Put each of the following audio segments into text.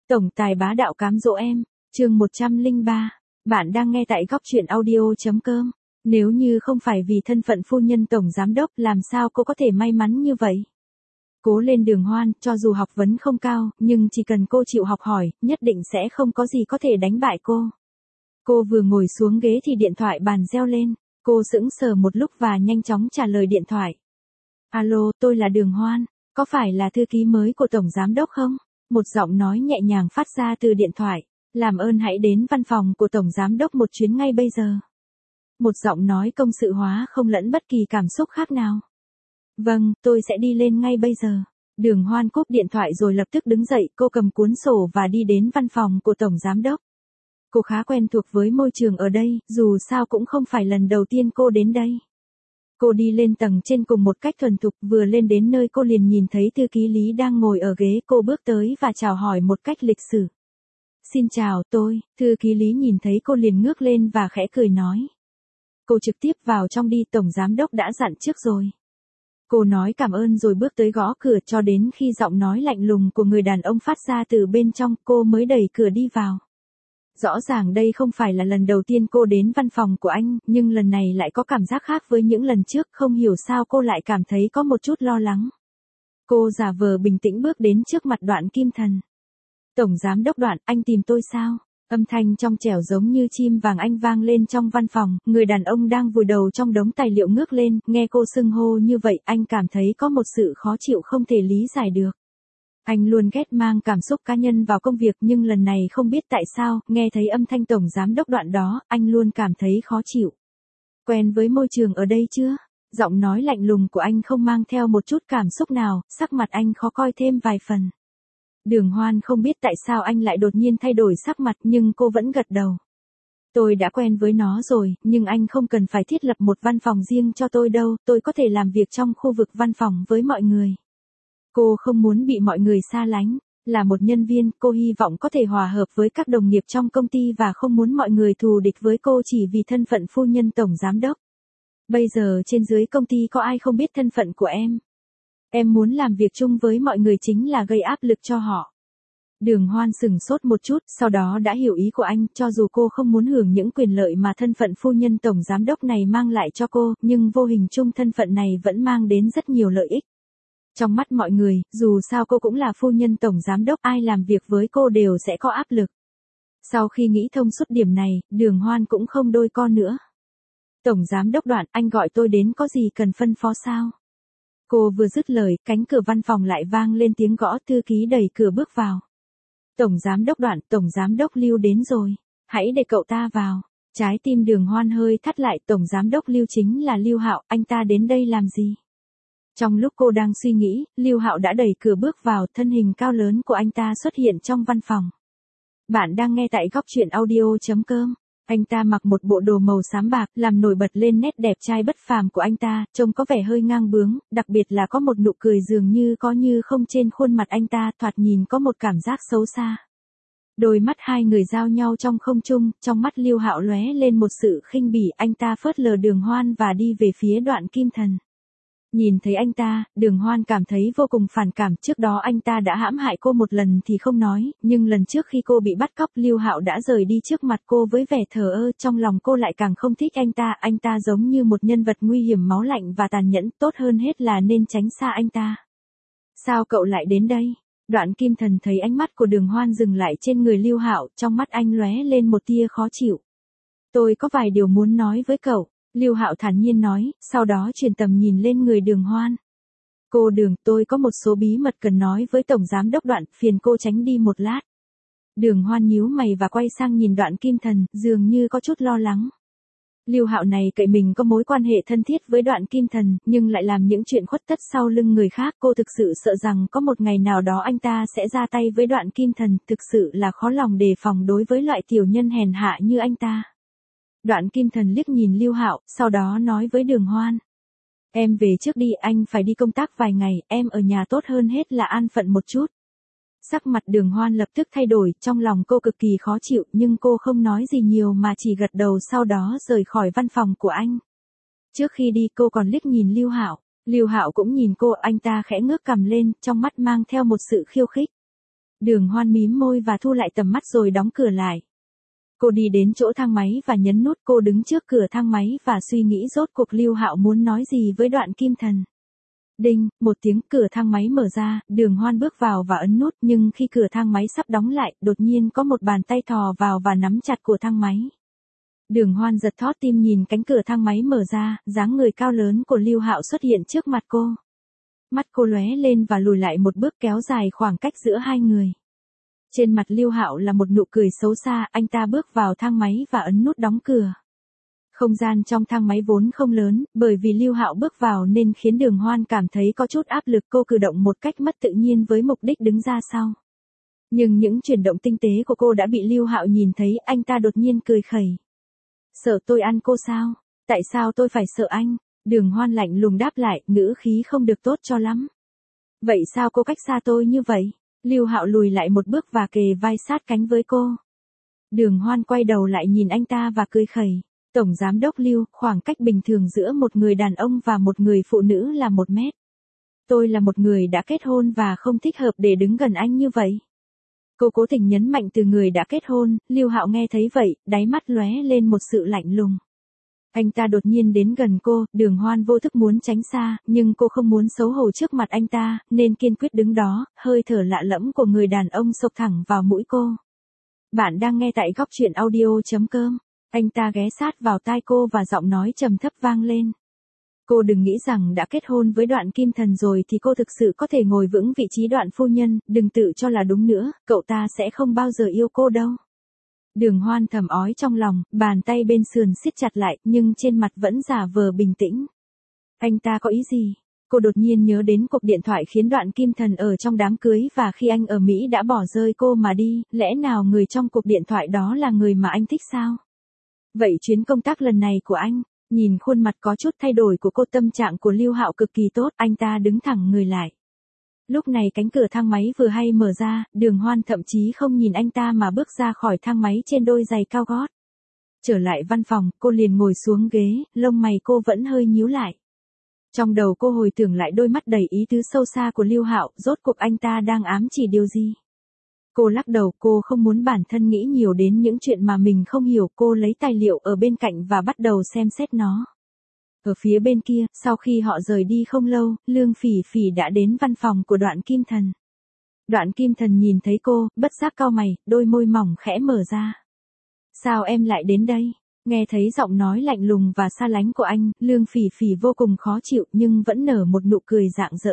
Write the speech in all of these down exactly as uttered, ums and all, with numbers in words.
Tổng tài bá đạo cám dỗ em, chương một trăm lẻ ba. Bạn đang nghe tại góc truyện audio.com. Nếu như không phải vì thân phận phu nhân tổng giám đốc, làm sao cô có thể may mắn như vậy? Cố lên Đường Hoan, cho dù học vấn không cao, nhưng chỉ cần cô chịu học hỏi, nhất định sẽ không có gì có thể đánh bại cô. Cô vừa ngồi xuống ghế thì điện thoại bàn reo lên. Cô sững sờ một lúc và nhanh chóng trả lời điện thoại. Alo, tôi là Đường Hoan, có phải là thư ký mới của tổng giám đốc không? Một giọng nói nhẹ nhàng phát ra từ điện thoại. Làm ơn hãy đến văn phòng của tổng giám đốc một chuyến ngay bây giờ. Một giọng nói công sự hóa không lẫn bất kỳ cảm xúc khác nào. Vâng, tôi sẽ đi lên ngay bây giờ. Đường Hoan cúp điện thoại rồi lập tức đứng dậy, cô cầm cuốn sổ và đi đến văn phòng của tổng giám đốc. Cô khá quen thuộc với môi trường ở đây, dù sao cũng không phải lần đầu tiên cô đến đây. Cô đi lên tầng trên cùng một cách thuần thục, vừa lên đến nơi cô liền nhìn thấy thư ký Lý đang ngồi ở ghế, cô bước tới và chào hỏi một cách lịch sự. Xin chào, tôi, thư ký Lý nhìn thấy cô liền ngước lên và khẽ cười nói. Cô trực tiếp vào trong đi, tổng giám đốc đã dặn trước rồi. Cô nói cảm ơn rồi bước tới gõ cửa cho đến khi giọng nói lạnh lùng của người đàn ông phát ra từ bên trong, cô mới đẩy cửa đi vào. Rõ ràng đây không phải là lần đầu tiên cô đến văn phòng của anh, nhưng lần này lại có cảm giác khác với những lần trước, không hiểu sao cô lại cảm thấy có một chút lo lắng. Cô giả vờ bình tĩnh bước đến trước mặt Đoạn Kim Thần. Tổng giám đốc Đoạn, anh tìm tôi sao? Âm thanh trong trẻo giống như chim vàng anh vang lên trong văn phòng, người đàn ông đang vùi đầu trong đống tài liệu ngước lên, nghe cô xưng hô như vậy, anh cảm thấy có một sự khó chịu không thể lý giải được. Anh luôn ghét mang cảm xúc cá nhân vào công việc, nhưng lần này không biết tại sao, nghe thấy âm thanh tổng giám đốc Đoạn đó, anh luôn cảm thấy khó chịu. Quen với môi trường ở đây chưa? Giọng nói lạnh lùng của anh không mang theo một chút cảm xúc nào, sắc mặt anh khó coi thêm vài phần. Đường Hoan không biết tại sao anh lại đột nhiên thay đổi sắc mặt, nhưng cô vẫn gật đầu. Tôi đã quen với nó rồi, nhưng anh không cần phải thiết lập một văn phòng riêng cho tôi đâu, tôi có thể làm việc trong khu vực văn phòng với mọi người. Cô không muốn bị mọi người xa lánh, là một nhân viên, cô hy vọng có thể hòa hợp với các đồng nghiệp trong công ty và không muốn mọi người thù địch với cô chỉ vì thân phận phu nhân tổng giám đốc. Bây giờ trên dưới công ty có ai không biết thân phận của em? Em muốn làm việc chung với mọi người chính là gây áp lực cho họ. Đường Hoan sừng sốt một chút, sau đó đã hiểu ý của anh, cho dù cô không muốn hưởng những quyền lợi mà thân phận phu nhân tổng giám đốc này mang lại cho cô, nhưng vô hình chung thân phận này vẫn mang đến rất nhiều lợi ích. Trong mắt mọi người, dù sao cô cũng là phu nhân tổng giám đốc, ai làm việc với cô đều sẽ có áp lực. Sau khi nghĩ thông suốt điểm này, Đường Hoan cũng không đôi co nữa. Tổng giám đốc Đoạn, anh gọi tôi đến có gì cần phân phó sao? Cô vừa dứt lời, cánh cửa văn phòng lại vang lên tiếng gõ, thư ký đẩy cửa bước vào. Tổng giám đốc Đoạn, tổng giám đốc Lưu đến rồi, hãy để cậu ta vào. Trái tim Đường Hoan hơi thắt lại, tổng giám đốc Lưu chính là Lưu Hạo, anh ta đến đây làm gì? Trong lúc cô đang suy nghĩ, Lưu Hạo đã đẩy cửa bước vào, thân hình cao lớn của anh ta xuất hiện trong văn phòng. Bạn đang nghe tại góc truyện audio.com. Anh ta mặc một bộ đồ màu xám bạc, làm nổi bật lên nét đẹp trai bất phàm của anh ta, trông có vẻ hơi ngang bướng, đặc biệt là có một nụ cười dường như có như không trên khuôn mặt anh ta, thoạt nhìn có một cảm giác xấu xa. Đôi mắt hai người giao nhau trong không trung, trong mắt Lưu Hạo lóe lên một sự khinh bỉ, anh ta phớt lờ Đường Hoan và đi về phía Đoạn Kim Thần. Nhìn thấy anh ta, Đường Hoan cảm thấy vô cùng phản cảm, trước đó anh ta đã hãm hại cô một lần thì không nói, nhưng lần trước khi cô bị bắt cóc, Lưu Hạo đã rời đi trước mặt cô với vẻ thờ ơ, trong lòng cô lại càng không thích anh ta, anh ta giống như một nhân vật nguy hiểm, máu lạnh và tàn nhẫn, tốt hơn hết là nên tránh xa anh ta. Sao cậu lại đến đây? Đoạn Kim Thần thấy ánh mắt của Đường Hoan dừng lại trên người Lưu Hạo, trong mắt anh lóe lên một tia khó chịu. Tôi có vài điều muốn nói với cậu. Lưu Hạo thản nhiên nói, sau đó chuyển tầm nhìn lên người Đường Hoan. Cô Đường, tôi có một số bí mật cần nói với tổng giám đốc Đoạn, phiền cô tránh đi một lát. Đường Hoan nhíu mày và quay sang nhìn Đoạn Kim Thần, dường như có chút lo lắng. Lưu Hạo này cậy mình có mối quan hệ thân thiết với Đoạn Kim Thần, nhưng lại làm những chuyện khuất tất sau lưng người khác, cô thực sự sợ rằng có một ngày nào đó anh ta sẽ ra tay với Đoạn Kim Thần, thực sự là khó lòng đề phòng đối với loại tiểu nhân hèn hạ như anh ta. Đoạn Kim Thần liếc nhìn Lưu Hạo, sau đó nói với Đường Hoan. Em về trước đi, anh phải đi công tác vài ngày, em ở nhà tốt hơn hết là an phận một chút. Sắc mặt Đường Hoan lập tức thay đổi, trong lòng cô cực kỳ khó chịu, nhưng cô không nói gì nhiều mà chỉ gật đầu, sau đó rời khỏi văn phòng của anh. Trước khi đi cô còn liếc nhìn Lưu Hạo, Lưu Hạo cũng nhìn cô, anh ta khẽ ngước cằm lên, trong mắt mang theo một sự khiêu khích. Đường Hoan mím môi và thu lại tầm mắt rồi đóng cửa lại. Cô đi đến chỗ thang máy và nhấn nút. Cô đứng trước cửa thang máy và suy nghĩ rốt cuộc Lưu Hạo muốn nói gì với Đoạn Kim Thần. Đinh, một tiếng, cửa thang máy mở ra, Đường Hoan bước vào và ấn nút, nhưng khi cửa thang máy sắp đóng lại, đột nhiên có một bàn tay thò vào và nắm chặt của thang máy. Đường Hoan giật thót tim nhìn cánh cửa thang máy mở ra, dáng người cao lớn của Lưu Hạo xuất hiện trước mặt cô. Mắt cô lóe lên và lùi lại một bước kéo dài khoảng cách giữa hai người. Trên mặt Lưu Hạo là một nụ cười xấu xa, anh ta bước vào thang máy và ấn nút đóng cửa. Không gian trong thang máy vốn không lớn, bởi vì Lưu Hạo bước vào nên khiến Đường Hoan cảm thấy có chút áp lực, cô cử động một cách mất tự nhiên với mục đích đứng ra sau. Nhưng những chuyển động tinh tế của cô đã bị Lưu Hạo nhìn thấy, anh ta đột nhiên cười khẩy. Sợ tôi ăn cô sao? Tại sao tôi phải sợ anh? Đường Hoan lạnh lùng đáp lại, ngữ khí không được tốt cho lắm. Vậy sao cô cách xa tôi như vậy? Lưu Hạo lùi lại một bước và kề vai sát cánh với cô. Đường Hoan quay đầu lại nhìn anh ta và cười khẩy. Tổng giám đốc Lưu, khoảng cách bình thường giữa một người đàn ông và một người phụ nữ là một mét. Tôi là một người đã kết hôn và không thích hợp để đứng gần anh như vậy. Cô cố tình nhấn mạnh từ người đã kết hôn. Lưu Hạo nghe thấy vậy, đáy mắt lóe lên một sự lạnh lùng. Anh ta đột nhiên đến gần cô, Đường Hoan vô thức muốn tránh xa, nhưng cô không muốn xấu hổ trước mặt anh ta, nên kiên quyết đứng đó, hơi thở lạ lẫm của người đàn ông xộc thẳng vào mũi cô. Bạn đang nghe tại góc truyện audio chấm com. Anh ta ghé sát vào tai cô và giọng nói trầm thấp vang lên. Cô đừng nghĩ rằng đã kết hôn với Đoạn Kim Thần rồi thì cô thực sự có thể ngồi vững vị trí Đoạn phu nhân, đừng tự cho là đúng nữa, cậu ta sẽ không bao giờ yêu cô đâu. Đường Hoan thầm ói trong lòng, bàn tay bên sườn siết chặt lại, nhưng trên mặt vẫn giả vờ bình tĩnh. Anh ta có ý gì? Cô đột nhiên nhớ đến cuộc điện thoại khiến Đoạn Kim Thần ở trong đám cưới và khi anh ở Mỹ đã bỏ rơi cô mà đi, lẽ nào người trong cuộc điện thoại đó là người mà anh thích sao? Vậy chuyến công tác lần này của anh, nhìn khuôn mặt có chút thay đổi của cô, tâm trạng của Lưu Hạo cực kỳ tốt, anh ta đứng thẳng người lại. Lúc này cánh cửa thang máy vừa hay mở ra, Đường Hoan thậm chí không nhìn anh ta mà bước ra khỏi thang máy trên đôi giày cao gót. Trở lại văn phòng, cô liền ngồi xuống ghế, lông mày cô vẫn hơi nhíu lại. Trong đầu cô hồi tưởng lại đôi mắt đầy ý tứ sâu xa của Lưu Hạo, rốt cuộc anh ta đang ám chỉ điều gì? Cô lắc đầu, cô không muốn bản thân nghĩ nhiều đến những chuyện mà mình không hiểu. Cô lấy tài liệu ở bên cạnh và bắt đầu xem xét nó. Ở phía bên kia, sau khi họ rời đi không lâu, Lương Phỉ Phỉ đã đến văn phòng của Đoạn Kim Thần. Đoạn Kim Thần nhìn thấy cô, bất giác cau mày, đôi môi mỏng khẽ mở ra. Sao em lại đến đây? Nghe thấy giọng nói lạnh lùng và xa lánh của anh, Lương Phỉ Phỉ vô cùng khó chịu nhưng vẫn nở một nụ cười rạng rỡ.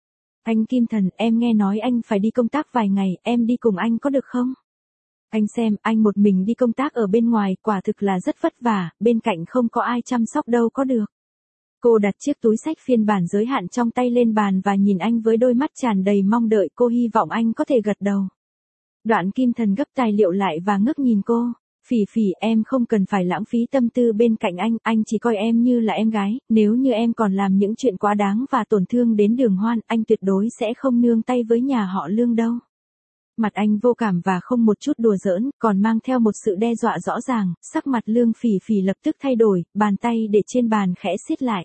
Anh Kim Thần, em nghe nói anh phải đi công tác vài ngày, em đi cùng anh có được không? Anh xem, anh một mình đi công tác ở bên ngoài, quả thực là rất vất vả, bên cạnh không có ai chăm sóc đâu có được. Cô đặt chiếc túi xách phiên bản giới hạn trong tay lên bàn và nhìn anh với đôi mắt tràn đầy mong đợi, cô hy vọng anh có thể gật đầu. Đoạn Kim Thần gấp tài liệu lại và ngước nhìn cô. Phỉ Phỉ, em không cần phải lãng phí tâm tư bên cạnh anh, anh chỉ coi em như là em gái, nếu như em còn làm những chuyện quá đáng và tổn thương đến Đường Hoan, anh tuyệt đối sẽ không nương tay với nhà họ Lương đâu. Mặt anh vô cảm và không một chút đùa giỡn, còn mang theo một sự đe dọa rõ ràng, sắc mặt Lương Phỉ Phỉ lập tức thay đổi, bàn tay để trên bàn khẽ siết lại.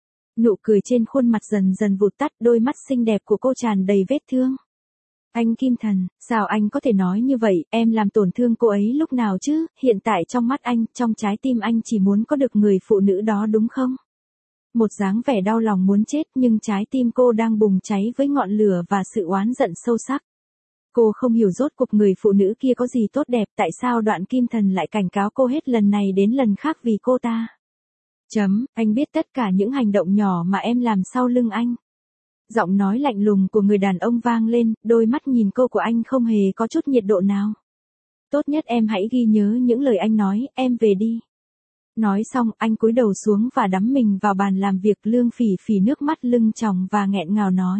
Nụ cười trên khuôn mặt dần dần vụt tắt, đôi mắt xinh đẹp của cô tràn đầy vết thương. Anh Kim Thần, sao anh có thể nói như vậy, em làm tổn thương cô ấy lúc nào chứ, hiện tại trong mắt anh, trong trái tim anh chỉ muốn có được người phụ nữ đó đúng không? Một dáng vẻ đau lòng muốn chết nhưng trái tim cô đang bùng cháy với ngọn lửa và sự oán giận sâu sắc. Cô không hiểu rốt cuộc người phụ nữ kia có gì tốt đẹp, tại sao Đoạn Kim Thần lại cảnh cáo cô hết lần này đến lần khác vì cô ta. Chấm, anh biết tất cả những hành động nhỏ mà em làm sau lưng anh. Giọng nói lạnh lùng của người đàn ông vang lên, đôi mắt nhìn cô của anh không hề có chút nhiệt độ nào. Tốt nhất em hãy ghi nhớ những lời anh nói, em về đi. Nói xong, anh cúi đầu xuống và đắm mình vào bàn làm việc. Lương Phỉ Phỉ nước mắt lưng tròng và nghẹn ngào nói.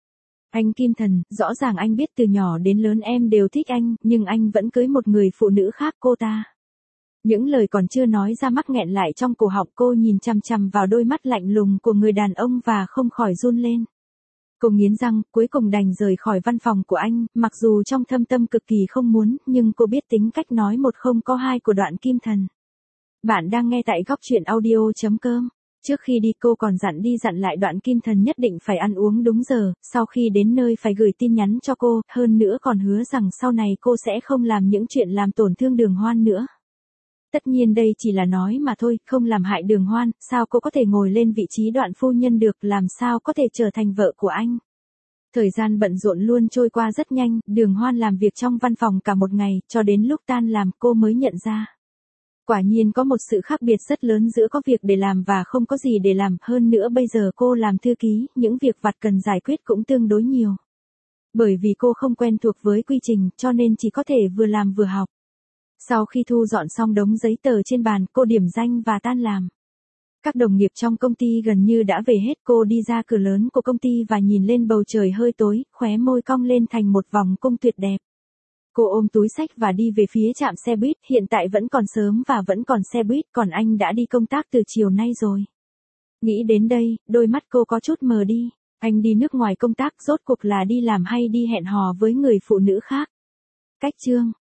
Anh Kim Thần, rõ ràng anh biết từ nhỏ đến lớn em đều thích anh, nhưng anh vẫn cưới một người phụ nữ khác, cô ta. Những lời còn chưa nói ra mắc nghẹn lại trong cổ họng, cô nhìn chằm chằm vào đôi mắt lạnh lùng của người đàn ông và không khỏi run lên. Cô nghiến răng, cuối cùng đành rời khỏi văn phòng của anh, mặc dù trong thâm tâm cực kỳ không muốn, nhưng cô biết tính cách nói một không có hai của Đoạn Kim Thần. Bạn đang nghe tại góc truyện audio chấm com. Trước khi đi cô còn dặn đi dặn lại Đoạn Kim Thần nhất định phải ăn uống đúng giờ, sau khi đến nơi phải gửi tin nhắn cho cô, hơn nữa còn hứa rằng sau này cô sẽ không làm những chuyện làm tổn thương Đường Hoan nữa. Tất nhiên đây chỉ là nói mà thôi, không làm hại Đường Hoan, sao cô có thể ngồi lên vị trí Đoạn phu nhân được, làm sao có thể trở thành vợ của anh. Thời gian bận rộn luôn trôi qua rất nhanh, Đường Hoan làm việc trong văn phòng cả một ngày, cho đến lúc tan làm cô mới nhận ra. Quả nhiên có một sự khác biệt rất lớn giữa có việc để làm và không có gì để làm, hơn nữa bây giờ cô làm thư ký, những việc vặt cần giải quyết cũng tương đối nhiều. Bởi vì cô không quen thuộc với quy trình, cho nên chỉ có thể vừa làm vừa học. Sau khi thu dọn xong đống giấy tờ trên bàn, cô điểm danh và tan làm. Các đồng nghiệp trong công ty gần như đã về hết, cô đi ra cửa lớn của công ty và nhìn lên bầu trời hơi tối, khóe môi cong lên thành một vòng cung tuyệt đẹp. Cô ôm túi xách và đi về phía trạm xe buýt, hiện tại vẫn còn sớm và vẫn còn xe buýt, còn anh đã đi công tác từ chiều nay rồi. Nghĩ đến đây, đôi mắt cô có chút mờ đi, anh đi nước ngoài công tác rốt cuộc là đi làm hay đi hẹn hò với người phụ nữ khác. Cách chương